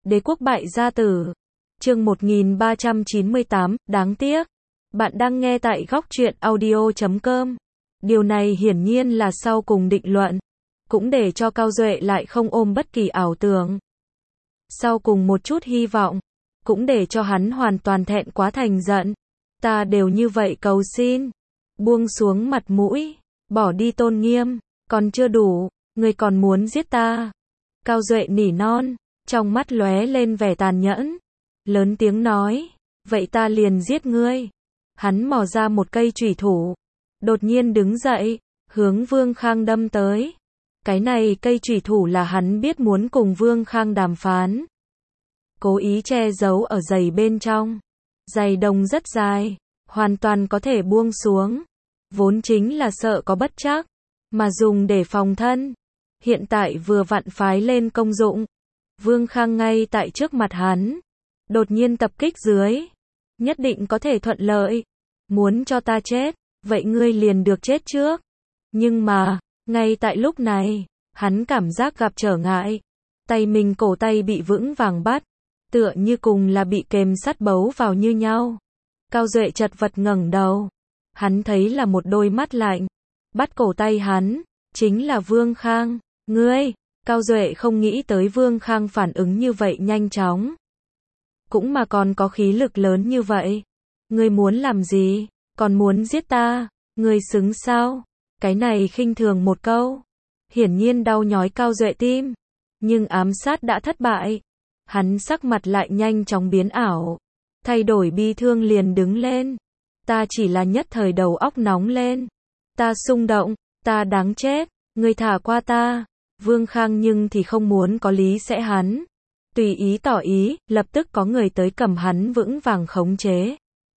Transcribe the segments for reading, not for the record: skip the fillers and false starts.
Đế quốc bại gia tử. Chương 1398, đáng tiếc. Bạn đang nghe tại góc truyện audio.com. Điều này hiển nhiên là sau cùng định luận, cũng để cho Cao Duệ lại không ôm bất kỳ ảo tưởng. Sau cùng một chút hy vọng, cũng để cho hắn hoàn toàn thẹn quá thành giận. Ta đều như vậy cầu xin, buông xuống mặt mũi, bỏ đi tôn nghiêm, còn chưa đủ, ngươi còn muốn giết ta. Cao Duệ nỉ non, trong mắt lóe lên vẻ tàn nhẫn, lớn tiếng nói, vậy ta liền giết ngươi. Hắn mò ra một cây chủy thủ, đột nhiên đứng dậy, hướng Vương Khang đâm tới. Cái này cây chủy thủ là hắn biết muốn cùng Vương Khang đàm phán, cố ý che giấu ở giày bên trong. Giày đồng rất dài, hoàn toàn có thể buông xuống, vốn chính là sợ có bất trắc, mà dùng để phòng thân. Hiện tại vừa vặn phái lên công dụng. Vương Khang ngay tại trước mặt hắn, đột nhiên tập kích dưới, nhất định có thể thuận lợi. Muốn cho ta chết, vậy ngươi liền được chết trước. Nhưng mà, ngay tại lúc này, hắn cảm giác gặp trở ngại. Tay mình cổ tay bị vững vàng bắt, tựa như cùng là bị kềm sắt bấu vào như nhau. Cao Duệ chật vật ngẩng đầu, hắn thấy là một đôi mắt lạnh, bắt cổ tay hắn, chính là Vương Khang. Ngươi, Cao Duệ không nghĩ tới Vương Khang phản ứng như vậy nhanh chóng. Cũng mà còn có khí lực lớn như vậy. Ngươi muốn làm gì? Còn muốn giết ta? Ngươi xứng sao? Cái này khinh thường một câu, hiển nhiên đau nhói Cao Duệ tim. Nhưng ám sát đã thất bại. Hắn sắc mặt lại nhanh chóng biến ảo, thay đổi bi thương liền đứng lên. Ta chỉ là nhất thời đầu óc nóng lên. Ta xung động, ta đáng chết, ngươi thả qua ta. Vương Khang nhưng thì không muốn có lý sẽ hắn. Tùy ý tỏ ý, lập tức có người tới cầm hắn vững vàng khống chế.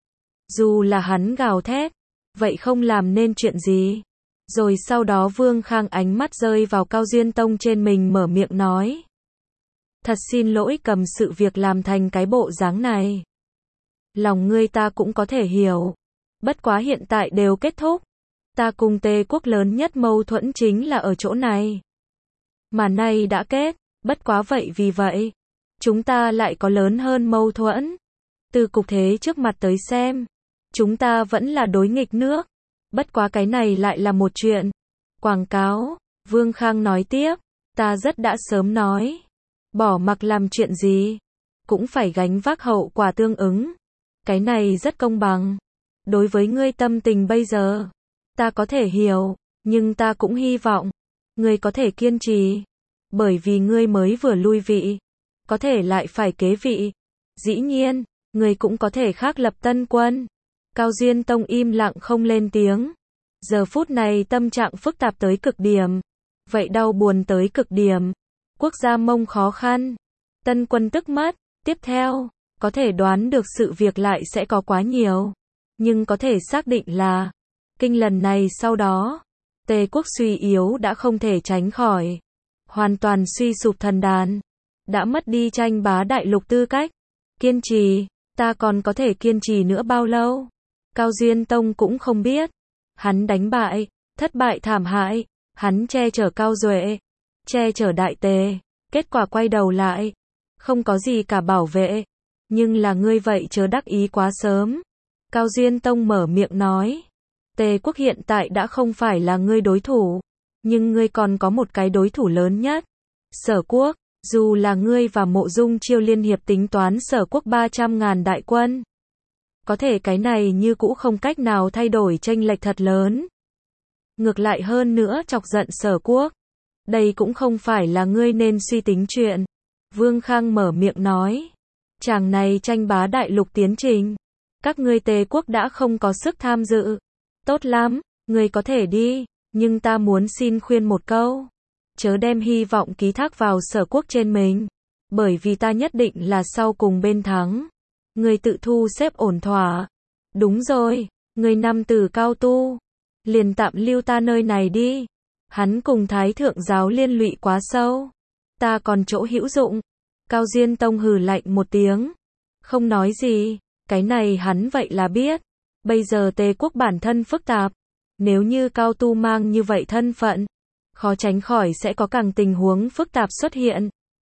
Dù là hắn gào thét, vậy không làm nên chuyện gì. Rồi sau đó Vương Khang ánh mắt rơi vào Cao Duyên Tông trên mình mở miệng nói. Thật xin lỗi cầm sự việc làm thành cái bộ dáng này. Lòng ngươi ta cũng có thể hiểu. Bất quá hiện tại đều kết thúc. Ta cùng Tề quốc lớn nhất mâu thuẫn chính là ở chỗ này. Mà nay đã kết, bất quá vậy vì vậy, chúng ta lại có lớn hơn mâu thuẫn. Từ cục thế trước mặt tới xem, chúng ta vẫn là đối nghịch nước. Bất quá cái này lại là một chuyện. Quảng cáo, Vương Khang nói tiếp, ta rất đã sớm nói. Bỏ mặc làm chuyện gì, cũng phải gánh vác hậu quả tương ứng. Cái này rất công bằng. Đối với ngươi tâm tình bây giờ, ta có thể hiểu, nhưng ta cũng hy vọng ngươi có thể kiên trì. Bởi vì ngươi mới vừa lui vị, có thể lại phải kế vị. Dĩ nhiên, ngươi cũng có thể khác lập tân quân. Cao Duyên Tông im lặng không lên tiếng. Giờ phút này tâm trạng phức tạp tới cực điểm. Vậy đau buồn tới cực điểm. Quốc gia Mông khó khăn. Tân quân tức mất. Tiếp theo, có thể đoán được sự việc lại sẽ có quá nhiều. Nhưng có thể xác định là, kinh lần này sau đó, Tề quốc suy yếu đã không thể tránh khỏi. Hoàn toàn suy sụp thần đàn. Đã mất đi tranh bá đại lục tư cách. Kiên trì, ta còn có thể kiên trì nữa bao lâu? Cao Duyên Tông cũng không biết. Hắn đánh bại, thất bại thảm hại. Hắn che chở Cao Duệ, che chở Đại Tề. Kết quả quay đầu lại, không có gì cả bảo vệ. Nhưng là ngươi vậy chớ đắc ý quá sớm. Cao Duyên Tông mở miệng nói. Tề quốc hiện tại đã không phải là ngươi đối thủ. Nhưng ngươi còn có một cái đối thủ lớn nhất. Sở quốc, dù là ngươi và Mộ Dung Chiêu liên hiệp tính toán Sở quốc 300.000 đại quân. Có thể cái này như cũ không cách nào thay đổi chênh lệch thật lớn. Ngược lại hơn nữa chọc giận Sở quốc. Đây cũng không phải là ngươi nên suy tính chuyện. Vương Khang mở miệng nói. Chàng này tranh bá đại lục tiến trình. Các ngươi Tề quốc đã không có sức tham dự. Tốt lắm, ngươi có thể đi. Nhưng ta muốn xin khuyên một câu. Chớ đem hy vọng ký thác vào Sở quốc trên mình. Bởi vì ta nhất định là sau cùng bên thắng. Ngươi tự thu xếp ổn thỏa. Đúng rồi, ngươi nam tử cao tu. Liền tạm lưu ta nơi này đi. Hắn cùng Thái thượng giáo liên lụy quá sâu. Ta còn chỗ hữu dụng. Cao Duyên Tông hừ lạnh một tiếng. Không nói gì, cái này hắn vậy là biết. Bây giờ Tề quốc bản thân phức tạp. Nếu như cao tu mang như vậy thân phận, khó tránh khỏi sẽ có càng tình huống phức tạp xuất hiện.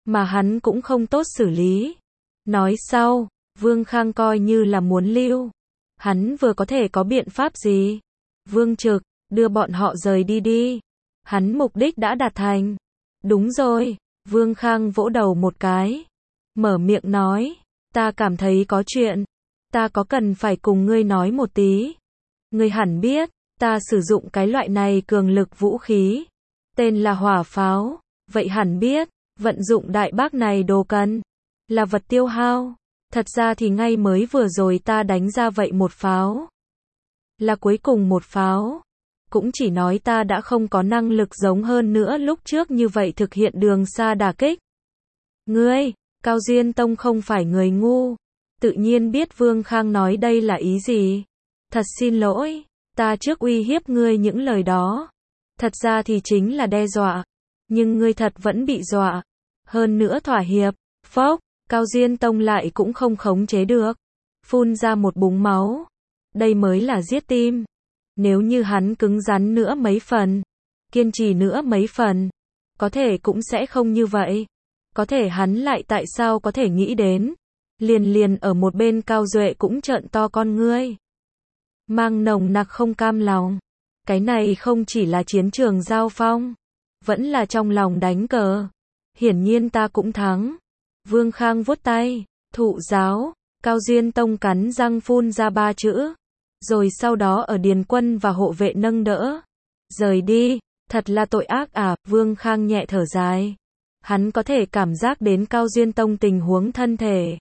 mà hắn cũng không tốt xử lý. Nói sau, Vương Khang coi như là muốn lưu. Hắn vừa có thể có biện pháp gì? Vương Trực, đưa bọn họ rời đi đi. Hắn mục đích đã đạt thành. Đúng rồi, Vương Khang vỗ đầu một cái. Mở miệng nói, ta cảm thấy có chuyện. Ta có cần phải cùng ngươi nói một tí. Ngươi hẳn biết, ta sử dụng cái loại này cường lực vũ khí. Tên là hỏa pháo. Vậy hẳn biết, vận dụng đại bác này đồ cần. Là vật tiêu hao. Thật ra thì ngay mới vừa rồi ta đánh ra vậy một pháo. Là cuối cùng một pháo. Cũng chỉ nói ta đã không có năng lực giống hơn nữa lúc trước như vậy thực hiện đường xa đả kích. Ngươi, Cao Duyên Tông không phải người ngu. Tự nhiên biết Vương Khang nói đây là ý gì. Thật xin lỗi, ta trước uy hiếp ngươi những lời đó. Thật ra thì chính là đe dọa. Nhưng ngươi thật vẫn bị dọa. Hơn nữa thỏa hiệp. Phốc, Cao Duyên Tông lại cũng không khống chế được. Phun ra một búng máu. Đây mới là giết tim. Nếu như hắn cứng rắn nữa mấy phần, kiên trì nữa mấy phần, có thể cũng sẽ không như vậy. Có thể hắn lại tại sao có thể nghĩ đến. Liền ở một bên Cao Duệ cũng trợn to con ngươi. Mang nồng nặc không cam lòng. Cái này không chỉ là chiến trường giao phong, vẫn là trong lòng đánh cờ. Hiển nhiên ta cũng thắng. Vương Khang vuốt tay, thụ giáo. Cao Duyên Tông cắn răng phun ra 3 chữ. Rồi sau đó ở điền quân và hộ vệ nâng đỡ. Rời đi, thật là tội ác à, Vương Khang nhẹ thở dài. Hắn có thể cảm giác đến Cao Duyên Tông tình huống thân thể.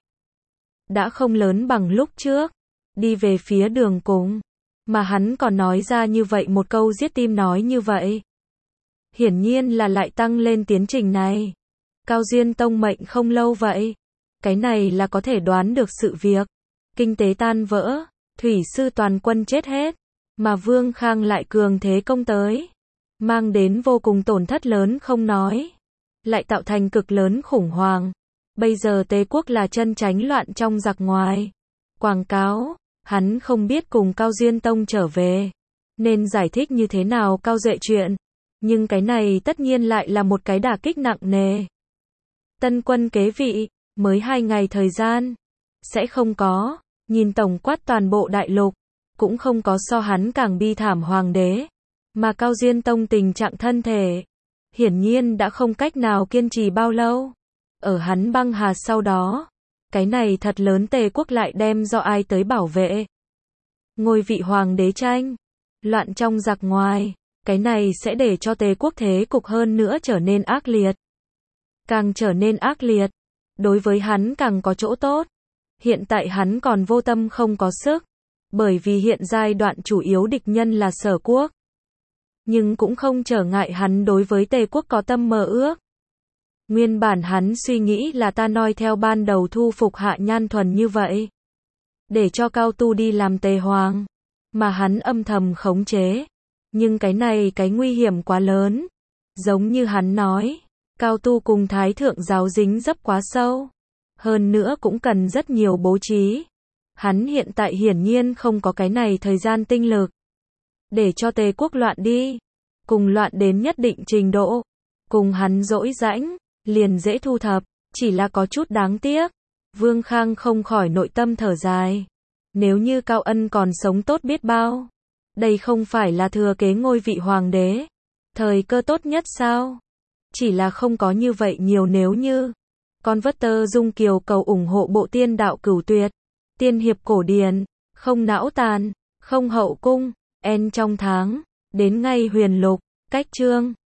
Đã không lớn bằng lúc trước. Đi về phía đường cùng. Mà hắn còn nói ra như vậy một câu giết tim nói như vậy. Hiển nhiên là lại tăng lên tiến trình này. Cao Duyên Tông mệnh không lâu vậy. Cái này là có thể đoán được sự việc. Kinh tế tan vỡ. Thủy sư toàn quân chết hết, mà Vương Khang lại cường thế công tới, mang đến vô cùng tổn thất lớn không nói, lại tạo thành cực lớn khủng hoảng. Bây giờ Tề quốc là chân tránh loạn trong giặc ngoài. Quảng cáo, hắn không biết cùng Cao Duyên Tông trở về, nên giải thích như thế nào Cao Duệ chuyện, nhưng cái này tất nhiên lại là một cái đả kích nặng nề. Tân quân kế vị, mới 2 ngày thời gian, sẽ không có. Nhìn tổng quát toàn bộ đại lục, cũng không có so hắn càng bi thảm hoàng đế. Mà Cao Duyên Tông tình trạng thân thể, hiển nhiên đã không cách nào kiên trì bao lâu. Ở hắn băng hà sau đó, cái này thật lớn Tề quốc lại đem do ai tới bảo vệ. Ngôi vị hoàng đế tranh, loạn trong giặc ngoài, cái này sẽ để cho Tề quốc thế cục hơn nữa trở nên ác liệt. Càng trở nên ác liệt, đối với hắn càng có chỗ tốt. Hiện tại hắn còn vô tâm không có sức, bởi vì hiện giai đoạn chủ yếu địch nhân là Sở quốc. Nhưng cũng không trở ngại hắn đối với Tề quốc có tâm mơ ước. Nguyên bản hắn suy nghĩ là ta noi theo ban đầu thu phục Hạ Nhan Thuần như vậy, để cho Cao Tu đi làm Tề hoàng, mà hắn âm thầm khống chế. Nhưng cái này cái nguy hiểm quá lớn. Giống như hắn nói, Cao Tu cùng Thái thượng giáo dính dấp quá sâu. Hơn nữa cũng cần rất nhiều bố trí. Hắn hiện tại hiển nhiên không có cái này thời gian tinh lực. Để cho Tề quốc loạn đi. Cùng loạn đến nhất định trình độ. Cùng hắn dỗi rãnh, liền dễ thu thập. Chỉ là có chút đáng tiếc. Vương Khang không khỏi nội tâm thở dài. Nếu như Cao Ân còn sống tốt biết bao. Đây không phải là thừa kế ngôi vị hoàng đế. Thời cơ tốt nhất sao? Chỉ là không có như vậy nhiều nếu như. Con vất tơ Dung Kiều cầu ủng hộ bộ tiên đạo cửu tuyệt, tiên hiệp cổ điển, không não tàn, không hậu cung, en trong tháng, đến ngay huyền lục, cách chương.